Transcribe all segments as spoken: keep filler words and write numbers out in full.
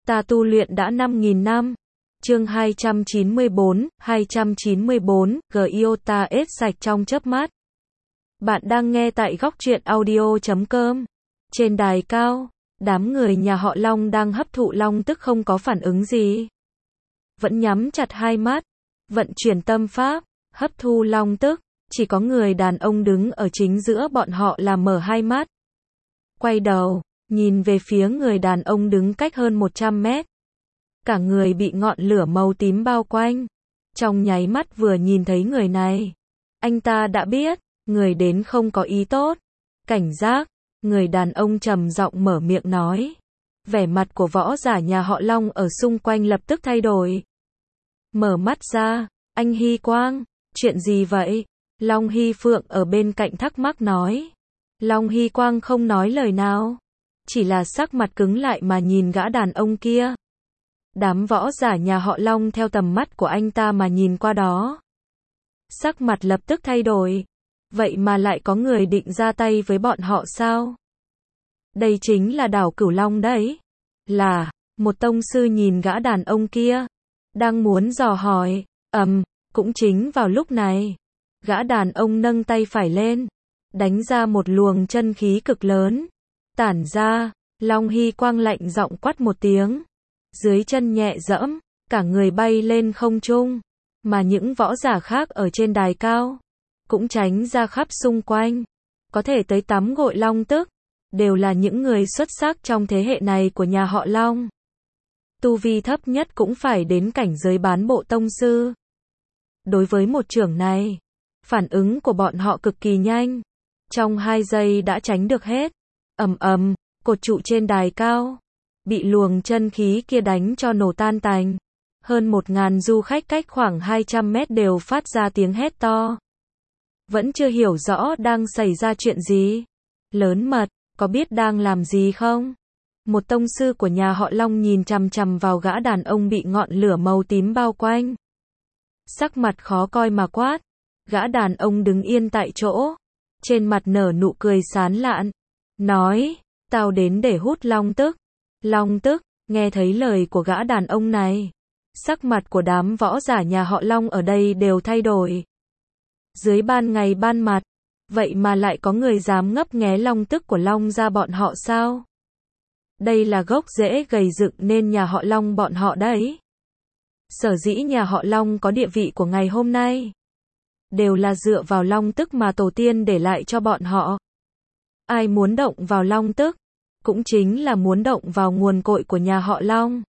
Ta tu luyện đã năm nghìn năm. Chương hai trăm chín mươi bốn, hai trăm chín mươi bốn, Giota ết sạch trong chớp mắt. Bạn đang nghe tại góc truyện audio chấm com. Trên đài cao, đám người nhà họ Long đang hấp thụ long tức không có phản ứng gì. Vẫn nhắm chặt hai mắt, vận chuyển tâm pháp, hấp thu long tức, chỉ có người đàn ông đứng ở chính giữa bọn họ là mở hai mắt. Quay đầu, nhìn về phía người đàn ông đứng cách hơn một trăm mét. Cả người bị ngọn lửa màu tím bao quanh. Trong nháy mắt vừa nhìn thấy người này, anh ta đã biết, người đến không có ý tốt. Cảnh giác, người đàn ông trầm giọng mở miệng nói. Vẻ mặt của võ giả nhà họ Long ở xung quanh lập tức thay đổi. Mở mắt ra, anh Hy Quang, chuyện gì vậy? Long Hy Phượng ở bên cạnh thắc mắc nói. Long Hy Quang không nói lời nào, chỉ là sắc mặt cứng lại mà nhìn gã đàn ông kia. Đám võ giả nhà họ Long theo tầm mắt của anh ta mà nhìn qua đó. Sắc mặt lập tức thay đổi. Vậy mà lại có người định ra tay với bọn họ sao? Đây chính là đảo Cửu Long đấy. Là, một tông sư nhìn gã đàn ông kia, đang muốn dò hỏi. Ầm, um, cũng chính vào lúc này, gã đàn ông nâng tay phải lên, đánh ra một luồng chân khí cực lớn. Tản ra, Long Hy Quang lạnh giọng quát một tiếng. Dưới chân nhẹ dẫm, cả người bay lên không trung, mà những võ giả khác ở trên đài cao cũng tránh ra khắp xung quanh. Có thể tới tắm gội long tức, đều là những người xuất sắc trong thế hệ này của nhà họ Long. Tu vi thấp nhất cũng phải đến cảnh giới bán bộ tông sư. Đối với một chưởng này, phản ứng của bọn họ cực kỳ nhanh. Trong hai giây đã tránh được hết. Ầm ầm, cột trụ trên đài cao bị luồng chân khí kia đánh cho nổ tan tành. Hơn một ngàn du khách cách khoảng hai trăm mét đều phát ra tiếng hét to. Vẫn chưa hiểu rõ đang xảy ra chuyện gì. Lớn mật, có biết đang làm gì không? Một tông sư của nhà họ Long nhìn chằm chằm vào gã đàn ông bị ngọn lửa màu tím bao quanh. Sắc mặt khó coi mà quát. Gã đàn ông đứng yên tại chỗ, trên mặt nở nụ cười sán lạn. Nói, tao đến để hút long tức. Long tức, nghe thấy lời của gã đàn ông này, sắc mặt của đám võ giả nhà họ Long ở đây đều thay đổi. Dưới ban ngày ban mặt, vậy mà lại có người dám ngấp nghé long tức của Long gia bọn họ sao? Đây là gốc rễ gầy dựng nên nhà họ Long bọn họ đấy. Sở dĩ nhà họ Long có địa vị của ngày hôm nay, đều là dựa vào long tức mà tổ tiên để lại cho bọn họ. Ai muốn động vào long tức, cũng chính là muốn động vào nguồn cội của nhà họ Long.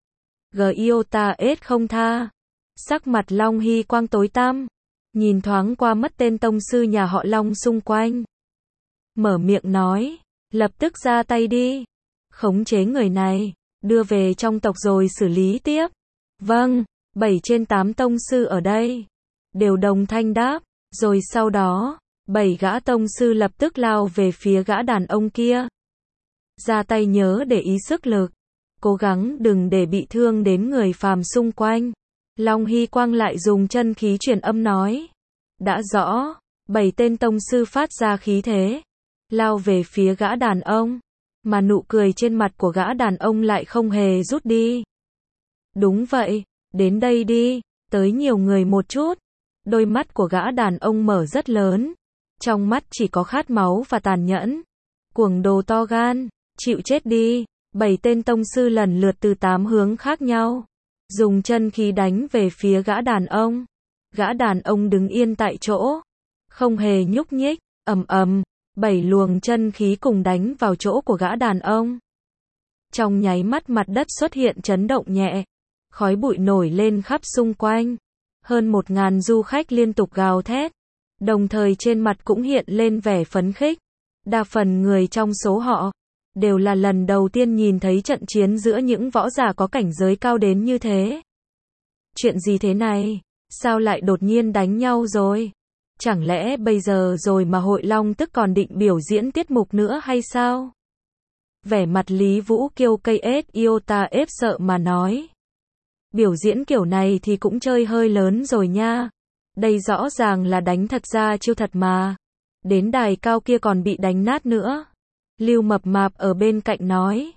Giota ết không tha. Sắc mặt Long Hy Quang tối tăm, nhìn thoáng qua mất tên tông sư nhà họ Long xung quanh. Mở miệng nói, lập tức ra tay đi. Khống chế người này, đưa về trong tộc rồi xử lý tiếp. Vâng, bảy trên tám tông sư ở đây đều đồng thanh đáp, rồi sau đó, bảy gã tông sư lập tức lao về phía gã đàn ông kia. Ra tay nhớ để ý sức lực, cố gắng đừng để bị thương đến người phàm xung quanh. Long Hy Quang lại dùng chân khí truyền âm nói. Đã rõ, bảy tên tông sư phát ra khí thế, lao về phía gã đàn ông, mà nụ cười trên mặt của gã đàn ông lại không hề rút đi. Đúng vậy, đến đây đi, tới nhiều người một chút. Đôi mắt của gã đàn ông mở rất lớn, trong mắt chỉ có khát máu và tàn nhẫn. Cuồng đồ to gan, chịu chết đi. Bảy tên tông sư lần lượt từ tám hướng khác nhau, dùng chân khí đánh về phía gã đàn ông. Gã đàn ông đứng yên tại chỗ, không hề nhúc nhích. Ầm ầm, bảy luồng chân khí cùng đánh vào chỗ của gã đàn ông. Trong nháy mắt mặt đất xuất hiện chấn động nhẹ, khói bụi nổi lên khắp xung quanh. Hơn một ngàn du khách liên tục gào thét, đồng thời trên mặt cũng hiện lên vẻ phấn khích. Đa phần người trong số họ đều là lần đầu tiên nhìn thấy trận chiến giữa những võ giả có cảnh giới cao đến như thế. Chuyện gì thế này? Sao lại đột nhiên đánh nhau rồi? Chẳng lẽ bây giờ rồi mà hội long tức còn định biểu diễn tiết mục nữa hay sao? Vẻ mặt Lý Vũ Kiêu cây ết Iota ép sợ mà nói. Biểu diễn kiểu này thì cũng chơi hơi lớn rồi nha. Đây rõ ràng là đánh thật ra chiêu thật mà. Đến đài cao kia còn bị đánh nát nữa. Lưu Mập Mạp ở bên cạnh nói.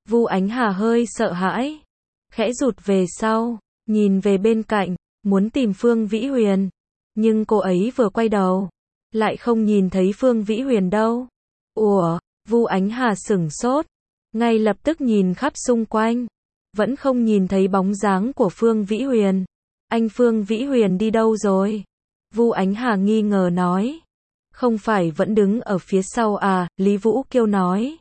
Vu Ánh Hà hơi sợ hãi, khẽ rụt về sau, nhìn về bên cạnh, muốn tìm Phương Vĩ Huyền. Nhưng cô ấy vừa quay đầu, lại không nhìn thấy Phương Vĩ Huyền đâu. Ủa, Vu Ánh Hà sửng sốt, ngay lập tức nhìn khắp xung quanh, vẫn không nhìn thấy bóng dáng của Phương Vĩ Huyền. Anh Phương Vĩ Huyền đi đâu rồi? Vu Ánh Hà nghi ngờ nói. Không phải vẫn đứng ở phía sau à, Lý Vũ Kiêu nói.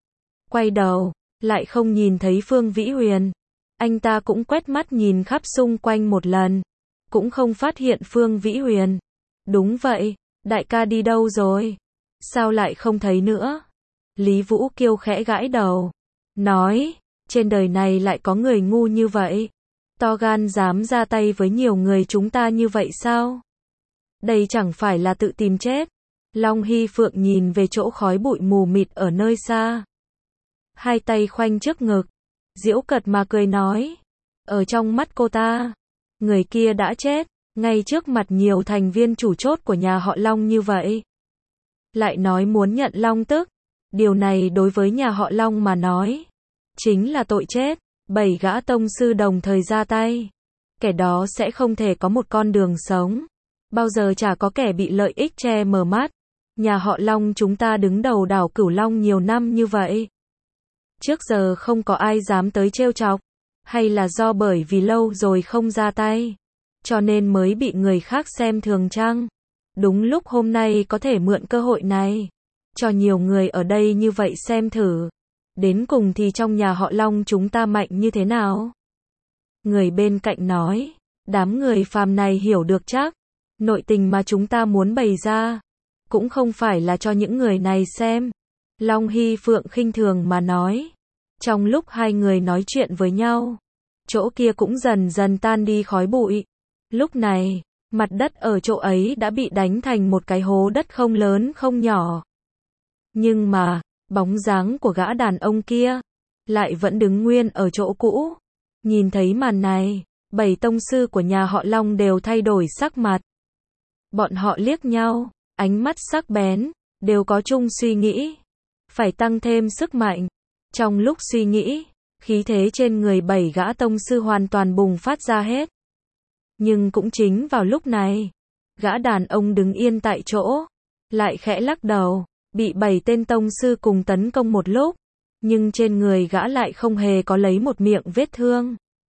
Quay đầu, lại không nhìn thấy Phương Vĩ Huyền. Anh ta cũng quét mắt nhìn khắp xung quanh một lần, cũng không phát hiện Phương Vĩ Huyền. Đúng vậy, đại ca đi đâu rồi? Sao lại không thấy nữa? Lý Vũ Kiêu khẽ gãi đầu, nói, trên đời này lại có người ngu như vậy, to gan dám ra tay với nhiều người chúng ta như vậy sao? Đây chẳng phải là tự tìm chết. Long Hy Phượng nhìn về chỗ khói bụi mù mịt ở nơi xa, hai tay khoanh trước ngực, giễu cợt mà cười nói, ở trong mắt cô ta, người kia đã chết, ngay trước mặt nhiều thành viên chủ chốt của nhà họ Long như vậy. Lại nói muốn nhận Long tức, điều này đối với nhà họ Long mà nói, chính là tội chết. Bảy gã tông sư đồng thời ra tay, kẻ đó sẽ không thể có một con đường sống, bao giờ chả có kẻ bị lợi ích che mờ mắt. Nhà họ Long chúng ta đứng đầu đảo Cửu Long nhiều năm như vậy, trước giờ không có ai dám tới trêu chọc, hay là do bởi vì lâu rồi không ra tay, cho nên mới bị người khác xem thường chăng? Đúng lúc hôm nay có thể mượn cơ hội này, cho nhiều người ở đây như vậy xem thử, đến cùng thì trong nhà họ Long chúng ta mạnh như thế nào? Người bên cạnh nói, đám người phàm này hiểu được chắc, nội tình mà chúng ta muốn bày ra, cũng không phải là cho những người này xem. Long Hy Phượng khinh thường mà nói. Trong lúc hai người nói chuyện với nhau, chỗ kia cũng dần dần tan đi khói bụi. Lúc này, mặt đất ở chỗ ấy đã bị đánh thành một cái hố đất không lớn không nhỏ. Nhưng mà, bóng dáng của gã đàn ông kia lại vẫn đứng nguyên ở chỗ cũ. Nhìn thấy màn này, bảy tông sư của nhà họ Long đều thay đổi sắc mặt. Bọn họ liếc nhau, ánh mắt sắc bén, đều có chung suy nghĩ, phải tăng thêm sức mạnh. Trong lúc suy nghĩ, khí thế trên người bảy gã tông sư hoàn toàn bùng phát ra hết. Nhưng cũng chính vào lúc này, gã đàn ông đứng yên tại chỗ, lại khẽ lắc đầu, bị bảy tên tông sư cùng tấn công một lúc, nhưng trên người gã lại không hề có lấy một miệng vết thương.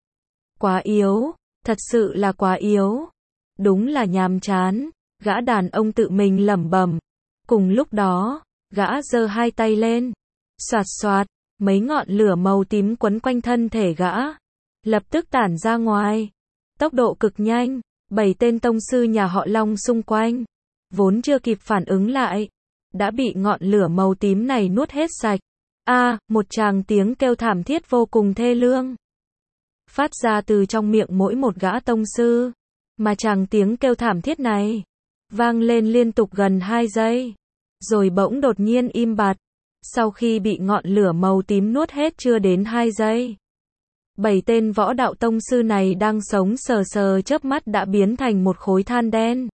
Quá yếu, thật sự là quá yếu. Đúng là nhàm chán, gã đàn ông tự mình lẩm bẩm. Cùng lúc đó, gã giơ hai tay lên, xoạt xoạt, mấy ngọn lửa màu tím quấn quanh thân thể gã, lập tức tản ra ngoài. Tốc độ cực nhanh, bảy tên tông sư nhà họ Long xung quanh, vốn chưa kịp phản ứng lại, đã bị ngọn lửa màu tím này nuốt hết sạch. A, à, một tràng tiếng kêu thảm thiết vô cùng thê lương phát ra từ trong miệng mỗi một gã tông sư, mà tràng tiếng kêu thảm thiết này vang lên liên tục gần hai giây, rồi bỗng đột nhiên im bặt. Sau khi bị ngọn lửa màu tím nuốt hết chưa đến hai giây, bảy tên võ đạo tông sư này đang sống sờ sờ chớp mắt đã biến thành một khối than đen.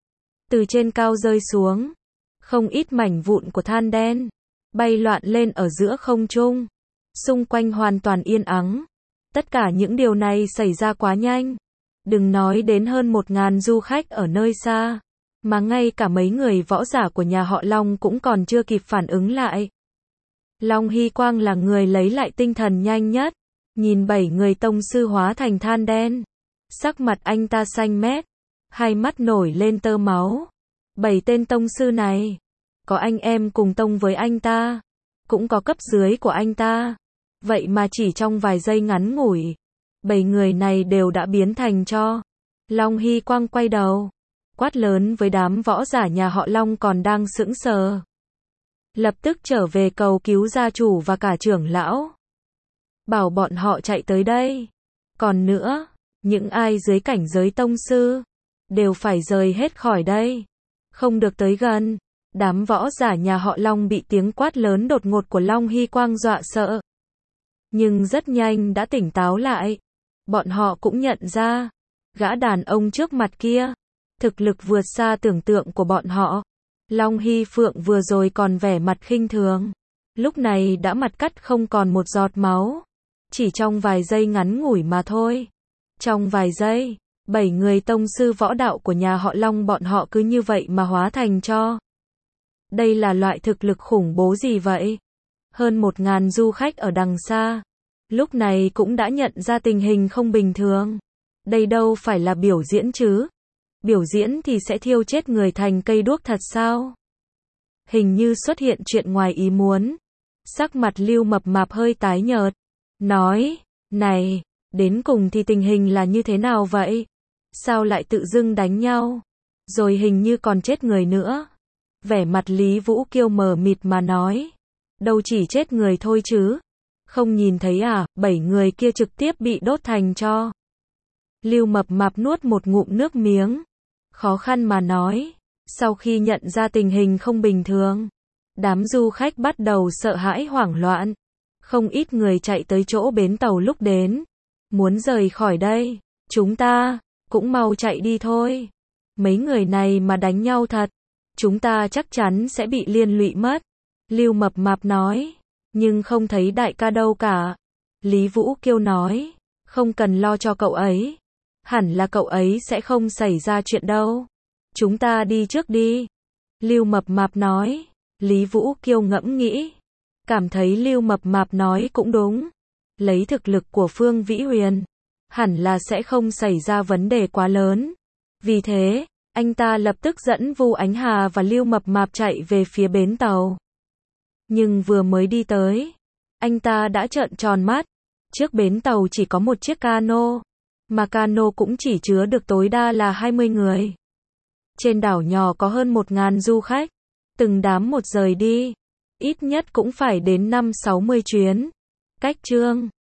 Từ trên cao rơi xuống, không ít mảnh vụn của than đen bay loạn lên ở giữa không trung. Xung quanh hoàn toàn yên ắng. Tất cả những điều này xảy ra quá nhanh. Đừng nói đến hơn một ngàn du khách ở nơi xa, mà ngay cả mấy người võ giả của nhà họ Long cũng còn chưa kịp phản ứng lại. Long Hy Quang là người lấy lại tinh thần nhanh nhất, nhìn bảy người tông sư hóa thành than đen. Sắc mặt anh ta xanh mét, hai mắt nổi lên tơ máu. Bảy tên tông sư này, có anh em cùng tông với anh ta, cũng có cấp dưới của anh ta. Vậy mà chỉ trong vài giây ngắn ngủi, bảy người này đều đã biến thành tro. Long Hy Quang quay đầu, quát lớn với đám võ giả nhà họ Long còn đang sững sờ. Lập tức trở về cầu cứu gia chủ và cả trưởng lão. Bảo bọn họ chạy tới đây. Còn nữa, những ai dưới cảnh giới tông sư, đều phải rời hết khỏi đây. Không được tới gần. Đám võ giả nhà họ Long bị tiếng quát lớn đột ngột của Long Hy Quang dọa sợ. Nhưng rất nhanh đã tỉnh táo lại. Bọn họ cũng nhận ra, gã đàn ông trước mặt kia, thực lực vượt xa tưởng tượng của bọn họ. Long Hy Phượng vừa rồi còn vẻ mặt khinh thường, lúc này đã mặt cắt không còn một giọt máu. Chỉ trong vài giây ngắn ngủi mà thôi. Trong vài giây, bảy người tông sư võ đạo của nhà họ Long bọn họ cứ như vậy mà hóa thành tro. Đây là loại thực lực khủng bố gì vậy? Hơn một ngàn du khách ở đằng xa, lúc này cũng đã nhận ra tình hình không bình thường. Đây đâu phải là biểu diễn chứ? Biểu diễn thì sẽ thiêu chết người thành cây đuốc thật sao? Hình như xuất hiện chuyện ngoài ý muốn. Sắc mặt Lưu Mập Mạp hơi tái nhợt. Nói, này, đến cùng thì tình hình là như thế nào vậy? Sao lại tự dưng đánh nhau? Rồi hình như còn chết người nữa. Vẻ mặt Lý Vũ Kiêu mờ mịt mà nói. Đâu chỉ chết người thôi chứ. Không nhìn thấy à, bảy người kia trực tiếp bị đốt thành tro. Lưu Mập Mạp nuốt một ngụm nước miếng. Khó khăn mà nói. Sau khi nhận ra tình hình không bình thường, đám du khách bắt đầu sợ hãi hoảng loạn. Không ít người chạy tới chỗ bến tàu lúc đến. Muốn rời khỏi đây. Chúng ta, cũng mau chạy đi thôi. Mấy người này mà đánh nhau thật, chúng ta chắc chắn sẽ bị liên lụy mất. Lưu Mập Mạp nói. Nhưng không thấy đại ca đâu cả. Lý Vũ Kiêu nói. Không cần lo cho cậu ấy. Hẳn là cậu ấy sẽ không xảy ra chuyện đâu. Chúng ta đi trước đi. Lưu Mập Mạp nói. Lý Vũ Kiêu ngẫm nghĩ. Cảm thấy Lưu Mập Mạp nói cũng đúng. Lấy thực lực của Phương Vĩ Huyền, hẳn là sẽ không xảy ra vấn đề quá lớn. Vì thế, anh ta lập tức dẫn Vu Ánh Hà và Lưu Mập Mạp chạy về phía bến tàu. Nhưng vừa mới đi tới, anh ta đã trợn tròn mắt. Trước bến tàu chỉ có một chiếc cano, mà cano cũng chỉ chứa được tối đa là hai mươi người. Trên đảo nhỏ có hơn một ngàn du khách, từng đám một rời đi, ít nhất cũng phải đến năm sáu mươi chuyến. Cách Trương